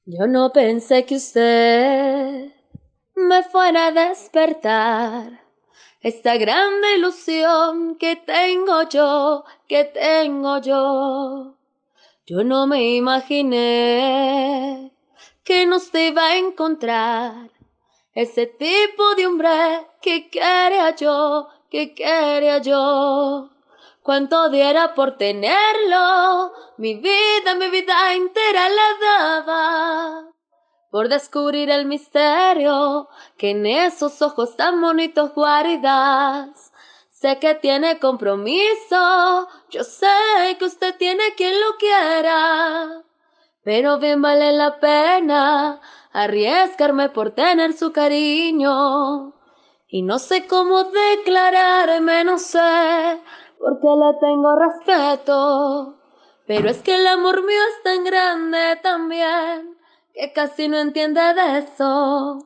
Yo no pensé que usted me fuera a despertar esta grande ilusión que tengo yo, que tengo yo. Yo no me imaginé que no se iba a encontrar ese tipo de hombre que quería yo, que quería yo. Cuánto diera por tenerlo, mi vida entera la daba. Por descubrir el misterio que en esos ojos tan bonitos guaridas. Sé que tiene compromiso, yo sé que usted tiene quien lo quiera. Pero bien vale la pena arriesgarme por tener su cariño. Y no sé cómo declararme, no sé, porque le tengo respeto. Pero es que el amor mío es tan grande también, que casi no entiende de eso.